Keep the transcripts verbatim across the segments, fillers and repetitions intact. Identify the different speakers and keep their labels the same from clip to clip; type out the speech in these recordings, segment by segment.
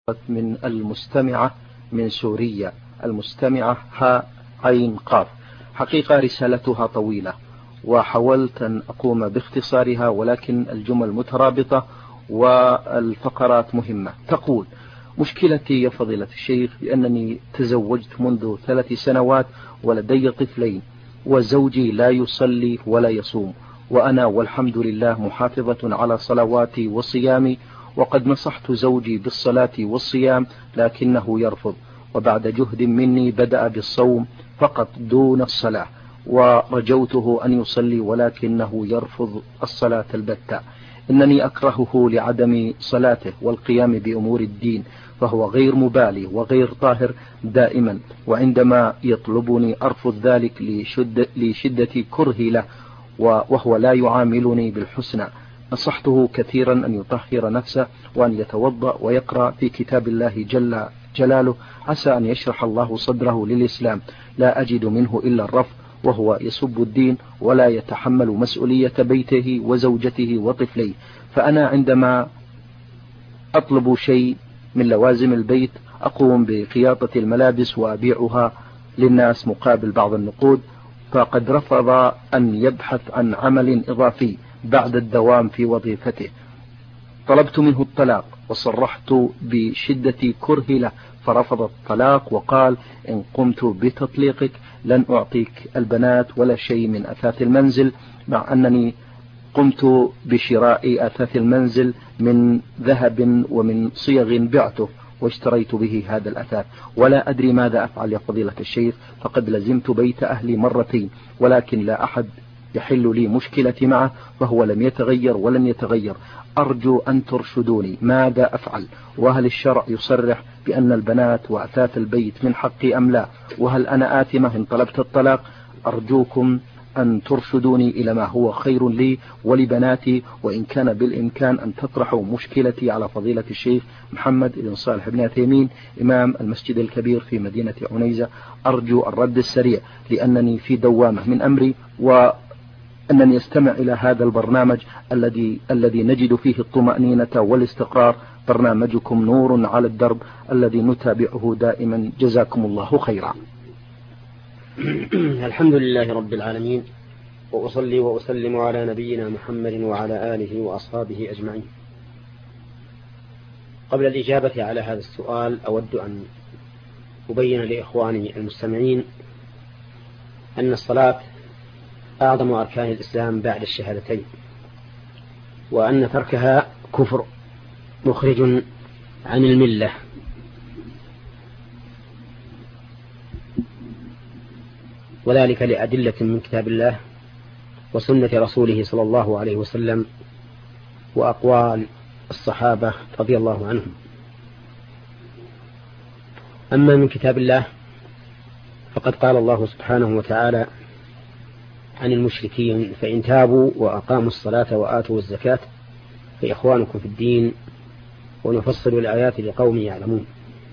Speaker 1: من المستمعة من سوريا، المستمعة ها عين قاف. حقيقة رسالتها طويلة وحاولت أن أقوم باختصارها، ولكن الجمل مترابطة والفقرات مهمة. تقول: مشكلتي يا فضيلة الشيخ بأنني تزوجت منذ ثلاث سنوات ولدي طفلين، وزوجي لا يصلي ولا يصوم، وأنا والحمد لله محافظة على صلواتي وصيامي، وقد نصحت زوجي بالصلاة والصيام لكنه يرفض، وبعد جهد مني بدأ بالصوم فقط دون الصلاة، ورجوته أن يصلي ولكنه يرفض الصلاة البتة. إنني أكرهه لعدم صلاته والقيام بأمور الدين، فهو غير مبالي وغير طاهر دائما، وعندما يطلبني أرفض ذلك لشدة, لشدة كرهي له، وهو لا يعاملني بالحسنى. نصحته كثيرا أن يطهر نفسه وأن يتوضأ ويقرأ في كتاب الله جل جلاله، عسى أن يشرح الله صدره للإسلام. لا أجد منه إلا الرفض، وهو يسب الدين ولا يتحمل مسؤولية بيته وزوجته وطفليه. فأنا عندما أطلب شيء من لوازم البيت أقوم بخياطة الملابس وأبيعها للناس مقابل بعض النقود، فقد رفض أن يبحث عن عمل إضافي بعد الدوام في وظيفته. طلبت منه الطلاق وصرحت بشدة كرهي له، فرفض الطلاق وقال: إن قمت بتطليقك لن أعطيك البنات ولا شيء من أثاث المنزل، مع أنني قمت بشراء أثاث المنزل من ذهب ومن صيغ بعته واشتريت به هذا الأثاث، ولا أدري ماذا أفعل يا فضيلة الشيخ، فقد لزمت بيت أهلي مرتين ولكن لا أحد يحل لي مشكلتي معه، فهو لم يتغير ولن يتغير. أرجو أن ترشدوني ماذا أفعل، وهل الشرع يصرح بأن البنات وأثاث البيت من حقي أم لا، وهل أنا آثمة إن طلبت الطلاق؟ أرجوكم أن ترشدوني إلى ما هو خير لي ولبناتي، وإن كان بالإمكان أن تطرحوا مشكلتي على فضيلة الشيخ محمد بن صالح بن عثيمين إمام المسجد الكبير في مدينة عنيزة. أرجو الرد السريع لأنني في دوامة من أمري، وأنني أستمع إلى هذا البرنامج الذي الذي نجد فيه الطمأنينة والاستقرار، برنامجكم نور على الدرب الذي نتابعه دائما، جزاكم الله خيرا.
Speaker 2: الحمد لله رب العالمين، وأصلي وأسلم على نبينا محمد وعلى آله وأصحابه أجمعين. قبل الإجابة على هذا السؤال أود أن أبين لإخواني المستمعين أن الصلاة أعظم أركان الإسلام بعد الشهادتين، وأن تركها كفر مخرج عن الملة، وذلك لأدلة من كتاب الله وسنة رسوله صلى الله عليه وسلم وأقوال الصحابة رضي الله عنهم. أما من كتاب الله فقد قال الله سبحانه وتعالى عن المشركين: فإن تابوا وأقاموا الصلاة وآتوا الزكاة فإخوانكم في الدين ونفصل الآيات لقوم يعلمون.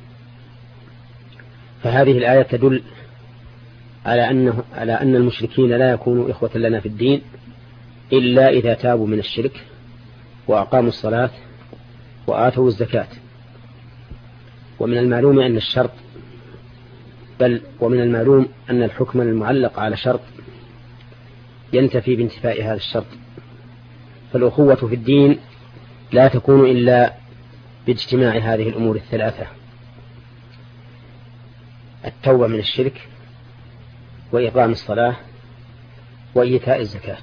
Speaker 2: فهذه الآية تدل على أنه على أن المشركين لا يكونوا إخوة لنا في الدين إلا إذا تابوا من الشرك وأقاموا الصلاة وآتوا الزكاة. ومن المعلوم أن الشرط بل ومن المعلوم أن الحكم المعلق على شرط ينتفي بانتفاء هذا الشرط، فالأخوة في الدين لا تكون إلا باجتماع هذه الأمور الثلاثة: التوبة من الشرك وإقام الصلاة وإيتاء الزكاة.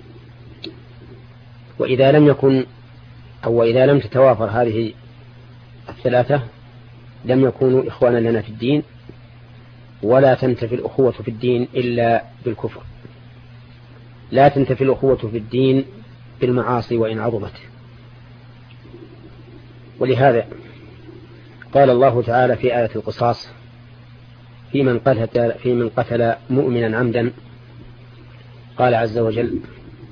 Speaker 2: وإذا لم يكن أو إذا لم تتوافر هذه الثلاثة لم يكونوا إخوانا لنا في الدين، ولا تنتفي الأخوة في الدين إلا بالكفر. لا تنتفي الأخوة في الدين بالمعاصي وإن عظمت. ولهذا قال الله تعالى في آية القصاص في من قتل, في من قتل مؤمنا عمدا، قال عز وجل: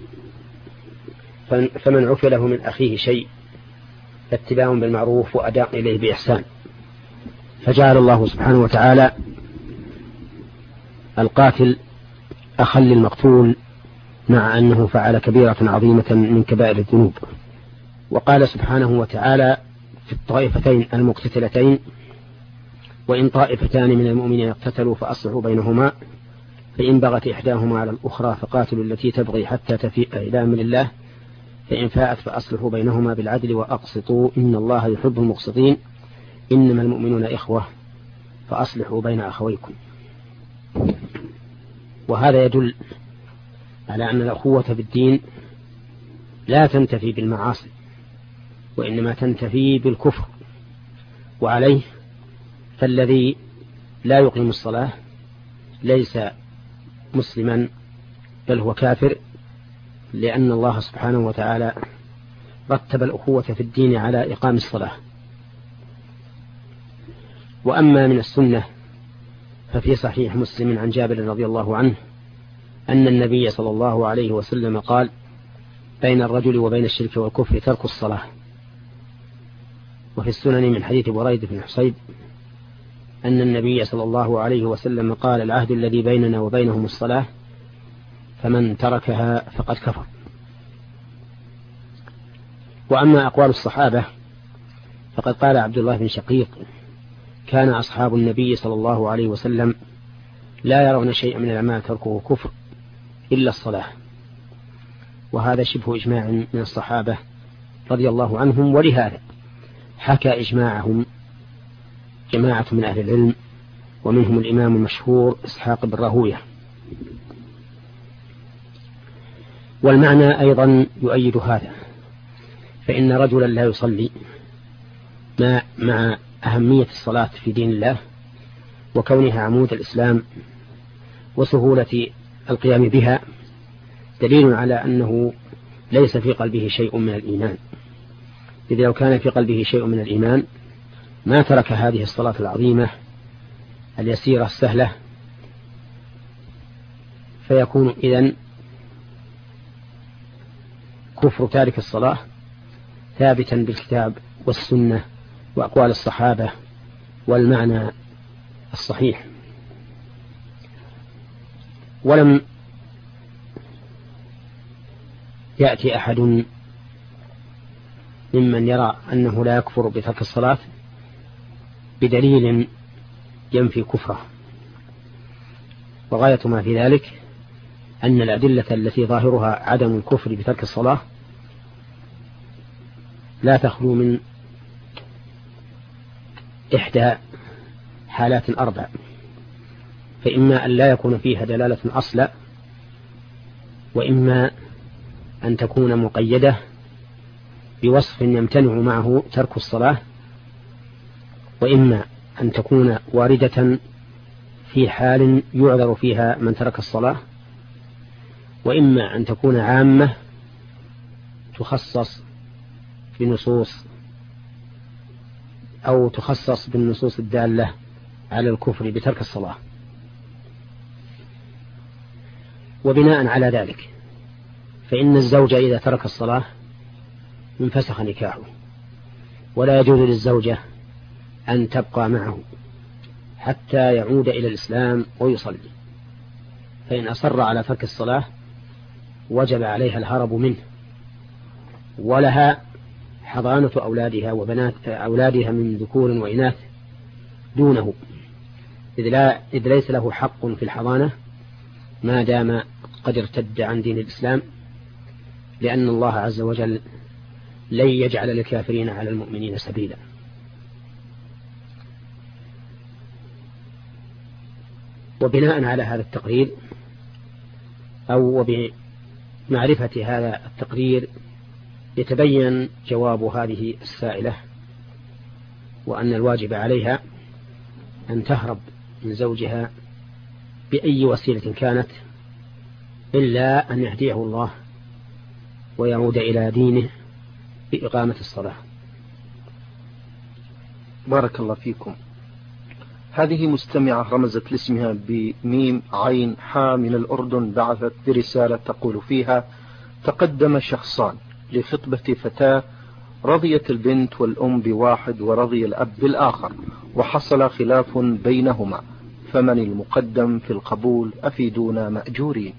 Speaker 2: فمن عفي له من أخيه شيء فاتباع بالمعروف وأداء إليه بإحسان. فجعل الله سبحانه وتعالى القاتل أخا للمقتول مع أنه فعل كبيرة عظيمة من كبائر الذنوب. وقال سبحانه وتعالى: في الطائفتين المقتتلتين: وإن طائفتان من المؤمنين اقتتلوا فأصلحوا بينهما، فإن بغت إحداهما على الأخرى فقاتلوا التي تبغي حتى تفيء إلى أمر الله، فإن فاءت فأصلحوا بينهما بالعدل وأقسطوا إن الله يحب المقسطين، إنما المؤمنون إخوة فأصلحوا بين أخويكم. وهذا يدل على أن الأخوة في الدين لا تنتفي بالمعاصي، وإنما تنتفي بالكفر. وعليه فالذي لا يقيم الصلاة ليس مسلما بل هو كافر، لأن الله سبحانه وتعالى رتب الأخوة في الدين على إقام الصلاة. وأما من السنة ففي صحيح مسلم عن جابر رضي الله عنه أن النبي صلى الله عليه وسلم قال: بين الرجل وبين الشرك والكفر ترك الصلاة. وفي السنن من حديث بريدة بن حصيب أن النبي صلى الله عليه وسلم قال: العهد الذي بيننا وبينهم الصلاة، فمن تركها فقد كفر. وأما أقوال الصحابة فقد قال عبد الله بن شقيق: كان أصحاب النبي صلى الله عليه وسلم لا يرون شيئا من الأعمال تركه كفر إلا الصلاة. وهذا شبه إجماع من الصحابة رضي الله عنهم، ولهذا حكى إجماعهم جماعة من أهل العلم، ومنهم الإمام المشهور إسحاق بن راهويه. والمعنى أيضا يؤيد هذا، فإن رجلا لا يصلي مع أهمية الصلاة في دين الله وكونها عمود الإسلام وسهولة القيام بها دليل على أنه ليس في قلبه شيء من الإيمان، إذ لو كان في قلبه شيء من الإيمان ما ترك هذه الصلاة العظيمة اليسيرة السهلة، فيكون إذن كفر تارك الصلاة ثابتا بالكتاب والسنة وأقوال الصحابة والمعنى الصحيح. ولم يأتي أحد ممن يرى أنه لا يكفر بترك الصلاة بدليل ينفي كفره، وغاية ما في ذلك أن الأدلة التي ظاهرها عدم الكفر بترك الصلاة لا تخلو من إحدى حالات أربع: فإما أن لا يكون فيها دلالة أصلا، وإما أن تكون مقيدة بوصف يمتنع معه ترك الصلاة، وإما أن تكون واردة في حال يعذر فيها من ترك الصلاة، وإما أن تكون عامة تخصص بنصوص أو تخصص بالنصوص الدالة على الكفر بترك الصلاة. وبناء على ذلك فإن الزوج إذا ترك الصلاة انفسخ نكاحه، ولا يجوز للزوجة أن تبقى معه حتى يعود إلى الإسلام ويصلي، فإن أصر على ترك الصلاة وجب عليها الهرب منه، ولها حضانة أولادها وبنات أولادها من ذكور وإناث دونه، إذ, لا إذ ليس له حق في الحضانة ما دام قد ارتد عن دين الإسلام، لأن الله عز وجل لن يجعل للكافرين على المؤمنين سبيلا. وبناء على هذا التقرير أو وبمعرفة هذا التقرير يتبين جواب هذه السائلة، وأن الواجب عليها أن تهرب من زوجها بأي وسيلة كانت إلا أن يهديه الله ويعود إلى دينه بإقامة الصلاة.
Speaker 1: بارك الله فيكم. هذه مستمعة رمزت لاسمها بميم عين حا من الأردن، بعثت برسالة تقول فيها: تقدم شخصان لخطبة فتاة، رضيت البنت والأم بواحد ورضي الأب بالآخر، وحصل خلاف بينهما، فمن المقدم في القبول؟ أفيدونا مأجورين.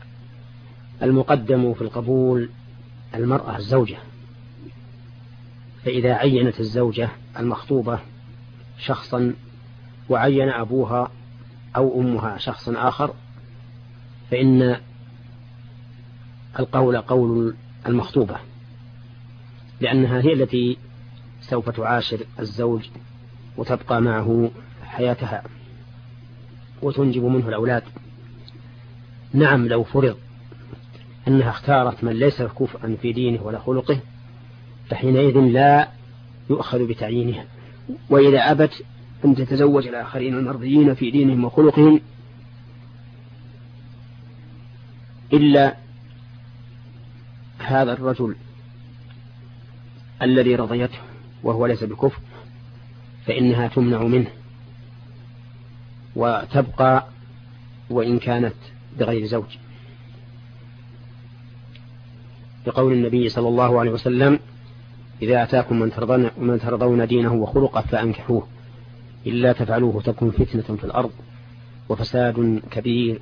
Speaker 2: المقدم في القبول المرأة الزوجة، فإذا عينت الزوجة المخطوبة شخصا وعين أبوها أو أمها شخصا آخر، فإن القول قول المخطوبة، لأنها هي التي سوف تعاشر الزوج وتبقى معه حياتها وتنجب منه الأولاد. نعم، لو فرض أنها اختارت من ليس كفءا في دينه ولا خلقه فحينئذ لا يؤخذ بتعيينها، وإذا أبت أن تتزوج الآخرين المرضيين في دينهم وخلقهم إلا هذا الرجل الذي رضيته وهو ليس بكفء فإنها تمنع منه وتبقى وإن كانت بغير زوج، بقول النبي صلى الله عليه وسلم: إذا أتاكم من ترضون, من ترضون دينه وخلقه فأنكحوه، إلا تفعلوه تكن فتنة في الأرض وفساد كبير.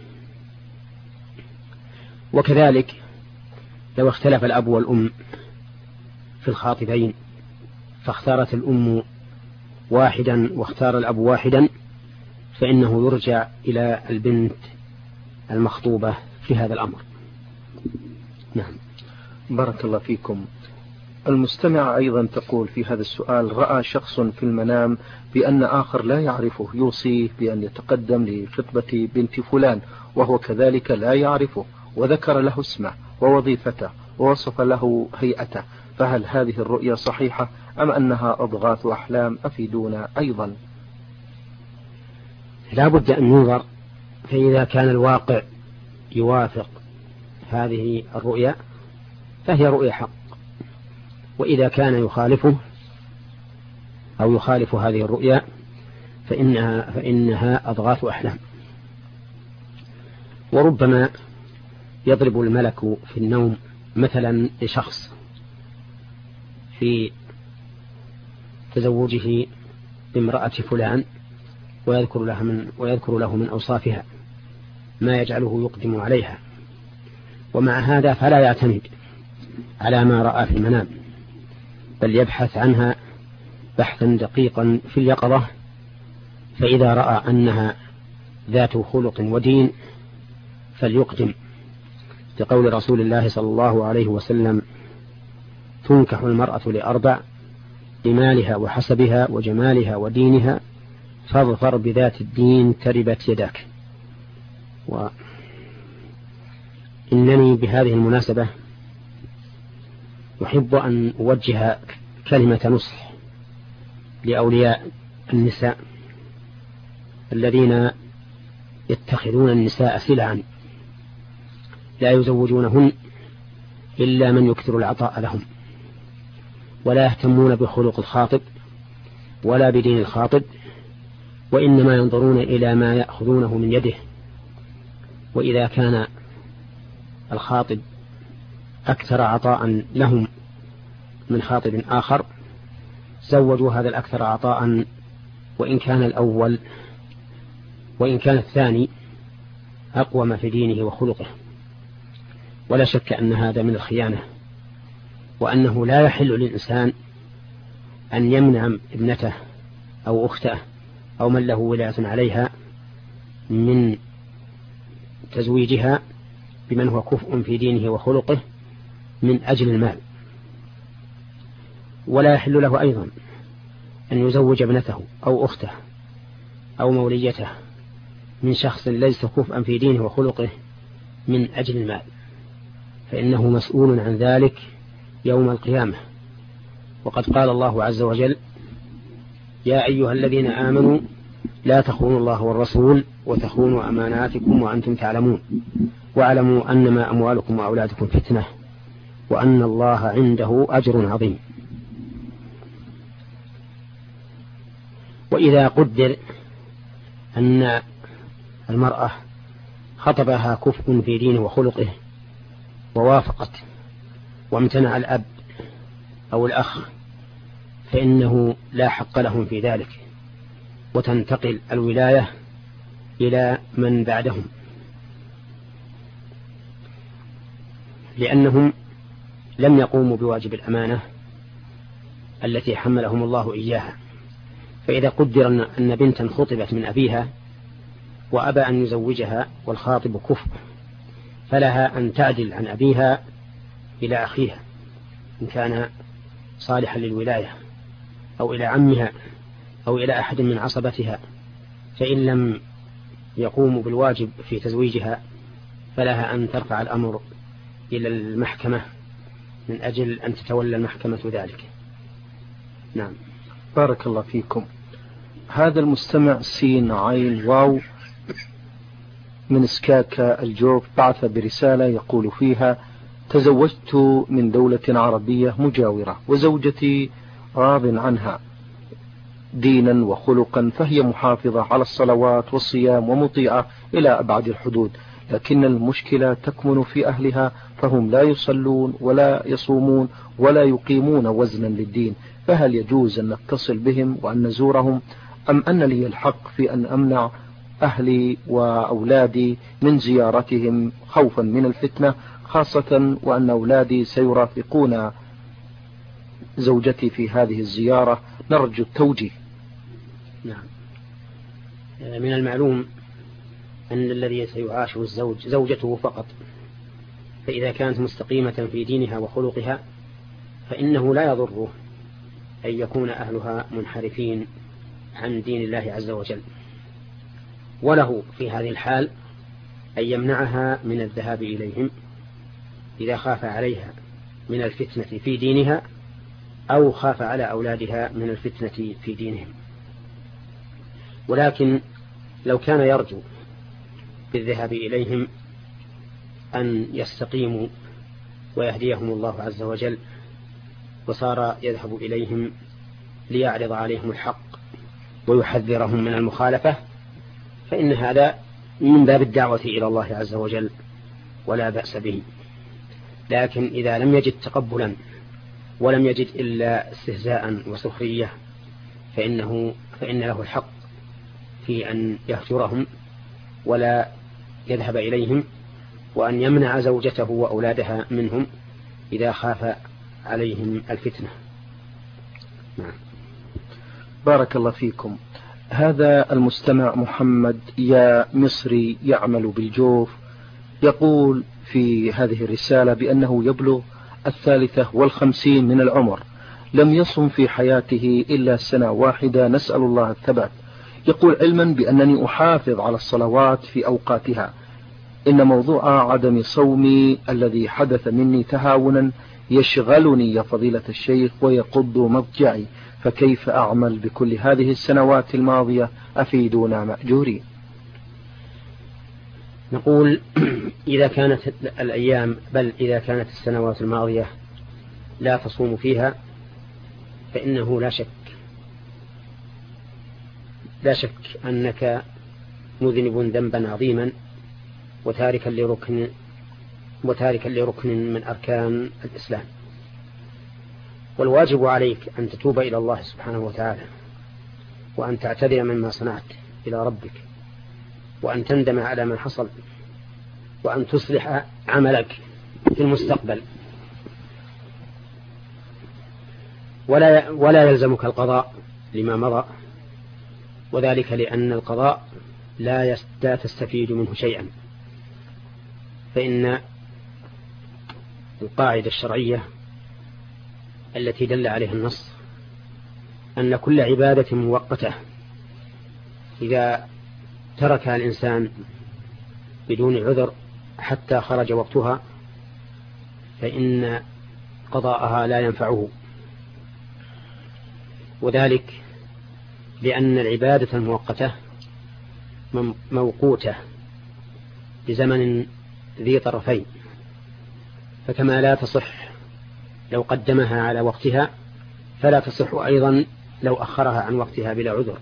Speaker 2: وكذلك لو اختلف الأب والأم في الخاطبين فاختارت الأم واحدا واختار الأب واحدا فإنه يرجع إلى البنت المخطوبة في هذا الأمر. نعم.
Speaker 1: بارك الله فيكم. المستمع أيضا تقول في هذا السؤال: رأى شخص في المنام بأن آخر لا يعرفه يوصيه بأن يتقدم لخطبة بنت فلان، وهو كذلك لا يعرفه، وذكر له اسمه ووظيفته ووصف له هيئته، فهل هذه الرؤيا صحيحة أم أنها أضغاث أحلام؟ أفيدونا أيضا.
Speaker 2: لا بد أن ينظر، فإذا كان الواقع يوافق هذه الرؤيا فهي رؤيا حق، وإذا كان يخالفه أو يخالف هذه الرؤيا فإنها, فإنها أضغاث أحلام. وربما يضرب الملك في النوم مثلا لشخص في تزوجه بامرأة فلان ويذكر له من, ويذكر له من أوصافها ما يجعله يقدم عليها، ومع هذا فلا يعتمد على ما رأى في المنام، بل يبحث عنها بحثا دقيقا في اليقظة، فإذا رأى أنها ذات خلق ودين فليقدم، لقول رسول الله صلى الله عليه وسلم: تنكح المرأة لأربع: لمالها وحسبها وجمالها ودينها، فاظفر بذات الدين تربت يداك. وإنني بهذه المناسبة أحب أن أوجه كلمة نصح لأولياء النساء الذين يتخذون النساء سلعا لا يزوجونهن إلا من يكثر العطاء لهم، ولا يهتمون بخلق الخاطب ولا بدين الخاطب، وإنما ينظرون إلى ما يأخذونه من يده. وإذا كان الخاطب أكثر عطاء لهم من خاطب آخر زوجوا هذا الأكثر عطاء، وإن كان الأول وإن كان الثاني أقوم في دينه وخلقه. ولا شك أن هذا من الخيانة، وأنه لا يحل للإنسان أن يمنع ابنته أو أخته أو من له ولاية عليها من تزويجها بمن هو كفء في دينه وخلقه من أجل المال. ولا يحل له أيضا أن يزوج ابنته أو أخته أو موليته من شخص ليس كفءا في دينه وخلقه من أجل المال، فإنه مسؤول عن ذلك يوم القيامة. وقد قال الله عز وجل: يا أيها الذين آمنوا لا تخونوا الله والرسول وتخونوا أماناتكم وأنتم تعلمون واعلموا أنما أموالكم وأولادكم فتنة وأن الله عنده أجر عظيم. وإذا قدر أن المرأة خطبها كفء في دينه وخلقه ووافقت وامتنع الأب أو الأخ فإنه لا حق لهم في ذلك، وتنتقل الولاية إلى من بعدهم، لأنهم لم يقوموا بواجب الأمانة التي حملهم الله إياها. فإذا قدر أن بنتا خطبت من أبيها وأبى أن يزوجها والخاطب كفء، فلها أن تعدل عن أبيها إلى أخيها إن كان صالحا للولاية، أو إلى عمها، أو إلى أحد من عصبتها. فإن لم يقوموا بالواجب في تزويجها فلها أن ترفع الأمر إلى المحكمة من أجل أن تتولى المحكمة ذلك. نعم.
Speaker 1: بارك الله فيكم. هذا المستمع سين عين واو من اسكاكا الجوف بعث برسالة يقول فيها: تزوجت من دولة عربية مجاورة، وزوجتي راض عنها دينا وخلقا، فهي محافظة على الصلوات والصيام ومطيعة إلى أبعد الحدود، لكن المشكلة تكمن في أهلها، فهم لا يصلون ولا يصومون ولا يقيمون وزنا للدين، فهل يجوز أن نتصل بهم وأن نزورهم، أم أن لي الحق في أن أمنع أهلي وأولادي من زيارتهم خوفا من الفتنة، خاصة وأن أولادي سيرافقون زوجتي في هذه الزيارة؟ نرجو التوجيه.
Speaker 2: نعم. من المعلوم أن الذي سيعاشر الزوج زوجته فقط، فإذا كانت مستقيمة في دينها وخلقها فإنه لا يضره أن يكون أهلها منحرفين عن دين الله عز وجل، وله في هذه الحال أن يمنعها من الذهاب إليهم إذا خاف عليها من الفتنة في دينها، أو خاف على أولادها من الفتنة في دينهم. ولكن لو كان يرجو بالذهاب إليهم أن يستقيموا ويهديهم الله عز وجل، وصار يذهب إليهم ليعرض عليهم الحق ويحذرهم من المخالفة، فإن هذا من باب الدعوة إلى الله عز وجل ولا بأس به. لكن إذا لم يجد تقبلا ولم يجد إلا استهزاء وسخرية فإنه فإن له الحق في أن يهجرهم ولا يذهب إليهم، وأن يمنع زوجته وأولادها منهم إذا خاف عليهم الفتنة. نعم.
Speaker 1: بارك الله فيكم. هذا المستمع محمد يا مصري يعمل بالجوف يقول في هذه الرسالة بأنه يبلغ الثالثة والخمسين من العمر، لم يصم في حياته إلا سنة واحدة، نسأل الله الثبات. يقول: علما بأنني أحافظ على الصلوات في أوقاتها، إن موضوع عدم صومي الذي حدث مني تهاونا يشغلني يا فضيلة الشيخ ويقض مضجعي، فكيف أعمل بكل هذه السنوات الماضية؟ أفيدونا مأجورين.
Speaker 2: نقول: إذا كانت الأيام بل إذا كانت السنوات الماضية لا تصوم فيها فإنه لا شك لا شك أنك مذنب ذنبا عظيما وتاركا لركن وتاركا لركن من أركان الإسلام، والواجب عليك أن تتوب إلى الله سبحانه وتعالى، وأن تعتذر مما صنعت إلى ربك، وأن تندم على ما حصل، وأن تصلح عملك في المستقبل، ولا ولا يلزمك القضاء لما مضى، وذلك لأن القضاء لا تستفيد منه شيئا، فإن القاعدة الشرعية التي دل عليها النص أن كل عبادة مؤقتة إذا تركها الإنسان بدون عذر حتى خرج وقتها فإن قضاءها لا ينفعه، وذلك لأن العبادة المؤقتة موقوتة بزمن ذي طرفين، فكما لا تصح لو قدمها على وقتها فلا تصح أيضا لو أخرها عن وقتها بلا عذر.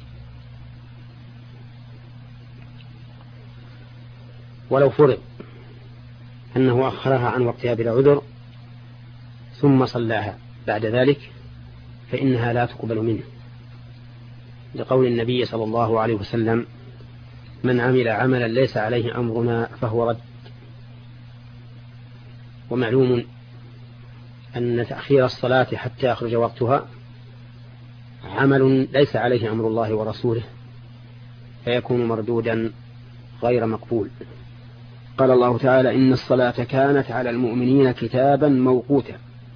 Speaker 2: ولو فرض أنه أخرها عن وقتها بلا عذر ثم صلاها بعد ذلك فإنها لا تقبل منه، لقول النبي صلى الله عليه وسلم: من عمل عملا ليس عليه أمرنا فهو رد. ومعلوم أن تأخير الصلاة حتى يخرج وقتها عمل ليس عليه أمر الله ورسوله، فيكون مردودا غير مقبول. قال الله تعالى: إن الصلاة كانت على المؤمنين كتابا موقوتا،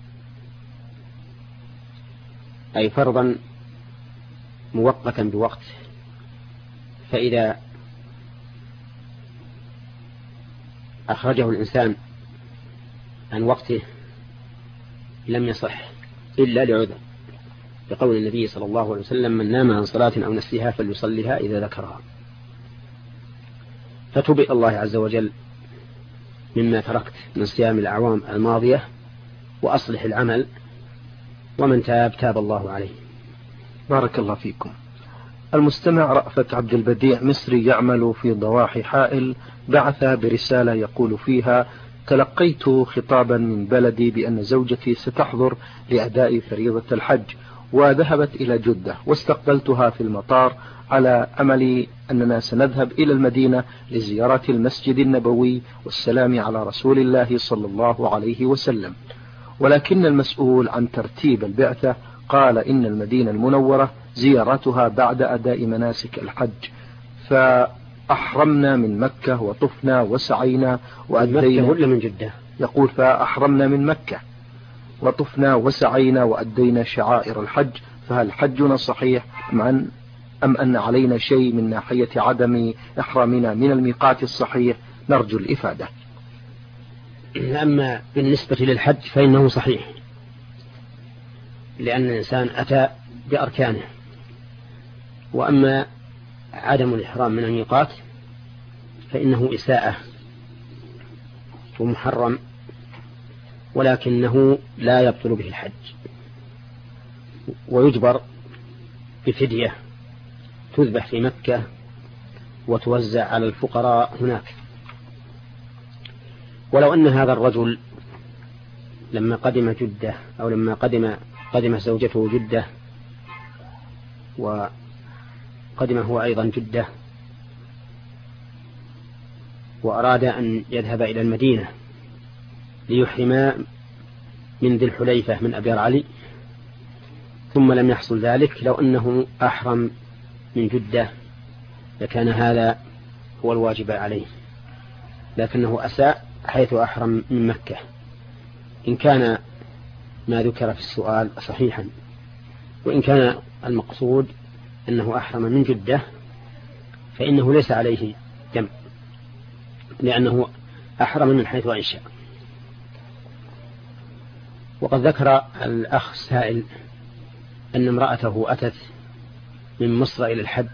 Speaker 2: أي فرضا موقتا بوقت، فإذا أخرجه الإنسان عن وقته لم يصح إلا لعذر، بقول النبي صلى الله عليه وسلم: من نام عن صلاة أو نسيها فليصليها إذا ذكرها. فتوب الله عز وجل مما تركت من صيام الأعوام الماضية وأصلح العمل، ومن تاب تاب الله عليه.
Speaker 1: بارك الله فيكم. المستمع رأفت عبد البديع مصري يعمل في ضواحي حائل بعث برسالة يقول فيها: تلقيت خطابا من بلدي بأن زوجتي ستحضر لأداء فريضة الحج، وذهبت إلى جدة، واستقبلتها في المطار على أمل أننا سنذهب إلى المدينة لزيارة المسجد النبوي والسلام على رسول الله صلى الله عليه وسلم، ولكن المسؤول عن ترتيب البعثة قال إن المدينة المنورة زيارتها بعد أداء مناسك الحج، فأحرمنا من مكة وطفنا وسعينا وأدينا.
Speaker 2: مكة ولا من جدة؟
Speaker 1: يقول: فأحرمنا من مكة وطفنا وسعينا وأدينا شعائر الحج، فهل حجنا صحيح أم أم أن علينا شيء من ناحية عدم إحرامنا من الميقات الصحيح؟ نرجو الإفادة.
Speaker 2: أما بالنسبة للحج فإنه صحيح، لأن الإنسان أتى بأركانه، وأما عدم الإحرام من الميقات فإنه إساءة ومحرم، ولكنه لا يبطل به الحج، ويجبر بفدية تذبح في مكة وتوزع على الفقراء هناك. ولو أن هذا الرجل لما قدم جدة أو لما قدم قدم زوجته جدة وقدم هو أيضا جدة وأراد أن يذهب إلى المدينة ليحرما من ذي الحليفة من أبيار علي، ثم لم يحصل ذلك، لو أنه أحرم من جدة لكان هذا هو الواجب عليه، لكنه أساء حيث أحرم من مكة. إن كان ما ذكر في السؤال صحيحا، وإن كان المقصود أنه أحرم من جدة فإنه ليس عليه دم، لأنه أحرم من حيث أنشأ. وقد ذكر الأخ السائل أن امرأته أتت من مصر إلى الحج،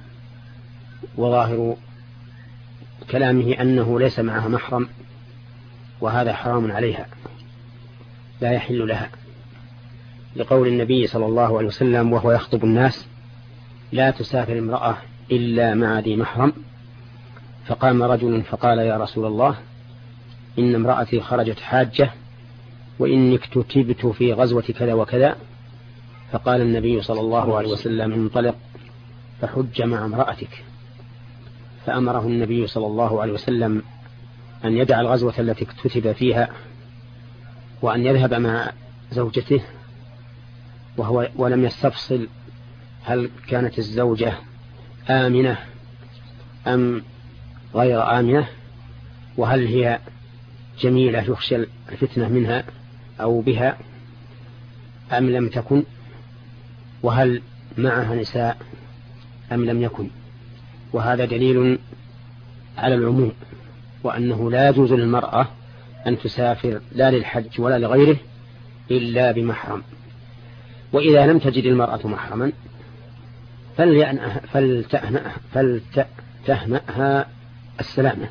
Speaker 2: وظاهر كلامه أنه ليس معها محرم، وهذا حرام عليها لا يحل لها، لقول النبي صلى الله عليه وسلم وهو يخطب الناس: لا تسافر امرأة إلا مع ذي محرم. فقام رجل فقال: يا رسول الله، إن امرأتي خرجت حاجة وإني اكتتبت في غزوة كذا وكذا. فقال النبي صلى الله عليه وسلم: انطلق فحج مع امرأتك. فأمره النبي صلى الله عليه وسلم أن يدع الغزوة التي اكتتب فيها وأن يذهب مع زوجته، وهو ولم يستفصل هل كانت الزوجة آمنة أم غير آمنة، وهل هي جميلة يخشى الفتنة منها أو بها أم لم تكن، وهل معها نساء أم لم يكن. وهذا دليل على العموم، وأنه لا يجوز للمرأة أن تسافر لا للحج ولا لغيره إلا بمحرم. وإذا لم تجد المرأة محرما فلتهنأها, فلتهنأها السلامة،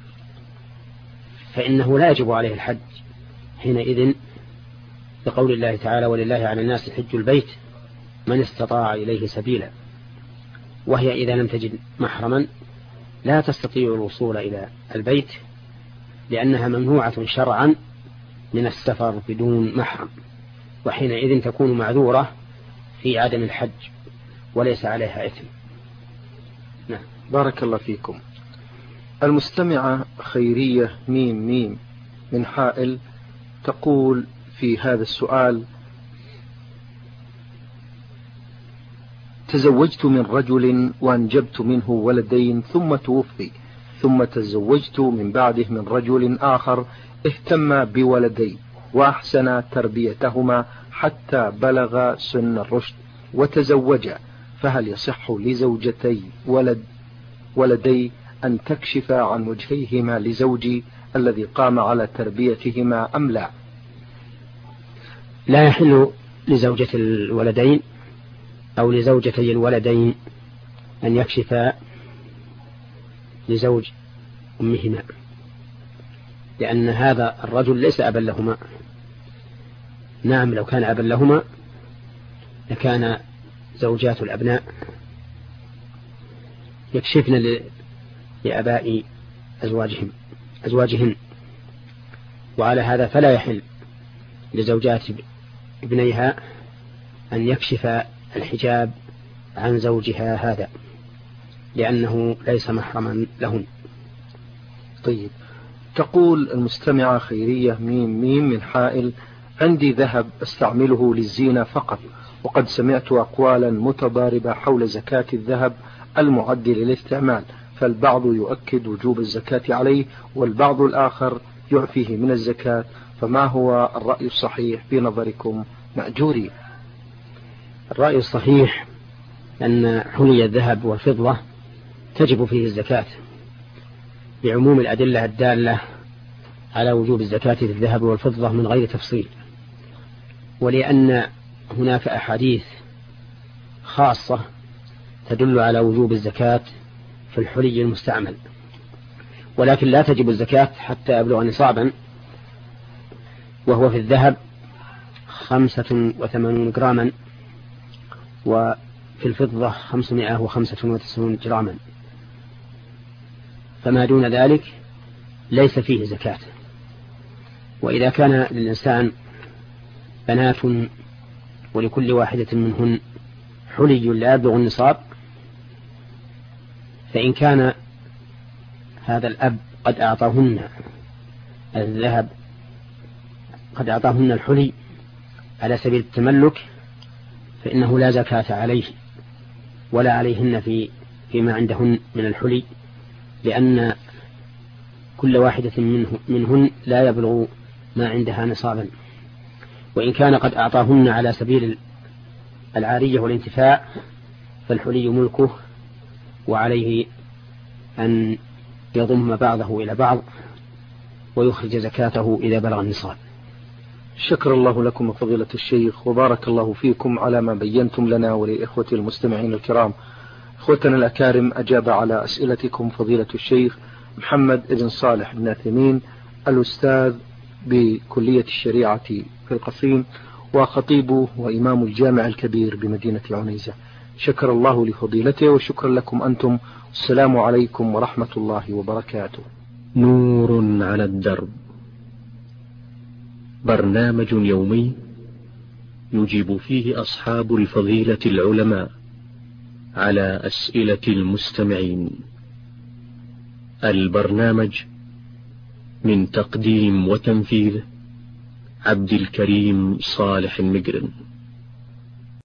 Speaker 2: فإنه لا يجب عليه الحج حينئذ، بقول الله تعالى: ولله على الناس حج البيت من استطاع إليه سبيلا. وهي إذا لم تجد محرما لا تستطيع الوصول إلى البيت، لأنها ممنوعة شرعا من السفر بدون محرم، وحينئذ تكون معذورة في عدم الحج وليس عليها إثم.
Speaker 1: نعم. بارك الله فيكم. المستمعة خيرية ميم ميم من حائل تقول في هذا السؤال: تزوجت من رجل وأنجبت منه ولدين ثم توفي، ثم تزوجت من بعده من رجل آخر اهتم بولدي وأحسن تربيتهما حتى بلغ سن الرشد وتزوجا، فهل يصح لزوجتي ولد ولدي أن تكشف عن وجهيهما لزوجي الذي قام على تربيتهما أم لا؟
Speaker 2: لا يحل لزوجة الولدين أو لزوجتي الولدين أن يكشفا لزوج أمهما، لأن هذا الرجل ليس أبا لهما. نعم لو كان أبا لهما لكان زوجات الأبناء يكشفن لآباء أزواجهم أزواجهن، وعلى هذا فلا يحل لزوجات ابنيها أن يكشف الحجاب عن زوجها هذا، لأنه ليس محرما لهن.
Speaker 1: طيب، تقول المستمعة خيرية ميم ميم من حائل: عندي ذهب استعمله للزينة فقط، وقد سمعت أقوالا متضاربة حول زكاة الذهب المعد للاستعمال، فالبعض يؤكد وجوب الزكاة عليه والبعض الآخر يعفيه من الزكاة، فما هو الرأي الصحيح بنظركم مأجوري؟
Speaker 2: الرأي الصحيح أن حلي الذهب والفضة تجب فيه الزكاة بعموم الأدلة الدالة على وجوب الزكاة في الذهب والفضة من غير تفصيل، ولأن هناك أحاديث خاصة تدل على وجوب الزكاة في الحلي المستعمل، ولكن لا تجب الزكاة حتى يبلغ نصابا، وهو في الذهب خمسة وثمانون جراما، وفي الفضة خمسمائة وخمسة وتسعون جراما، فما دون ذلك ليس فيه زكاة. وإذا كان للإنسان بنات ولكل واحدة منهن حلي لا يبلغ النصاب، فإن كان هذا الأب قد أعطاهن الذهب قد أعطاهن الحلي على سبيل التملك فإنه لا زكاة عليه ولا عليهن في فيما عندهن من الحلي، لأن كل واحدة منه منهن لا يبلغ ما عندها نصابا. وإن كان قد أعطاهن على سبيل العارية والانتفاع فالحلي ملكه، وعليه أن يضم بعضه إلى بعض ويخرج زكاته إذا بلغ النصاب.
Speaker 1: شكر الله لكم فضيلة الشيخ، وبارك الله فيكم على ما بينتم لنا ولإخوة المستمعين الكرام. إخوتنا الأكارم، أجاب على أسئلتكم فضيلة الشيخ محمد بن صالح بن عثيمين، الأستاذ بكلية الشريعة في القصيم وخطيب وإمام الجامع الكبير بمدينة عنيزة. شكر الله لفضيلته وشكرا لكم أنتم. السلام عليكم ورحمة الله وبركاته.
Speaker 3: نور على الدرب، برنامج يومي يجيب فيه أصحاب الفضيلة العلماء على أسئلة المستمعين. البرنامج من تقديم وتنفيذ عبد الكريم صالح المقرن.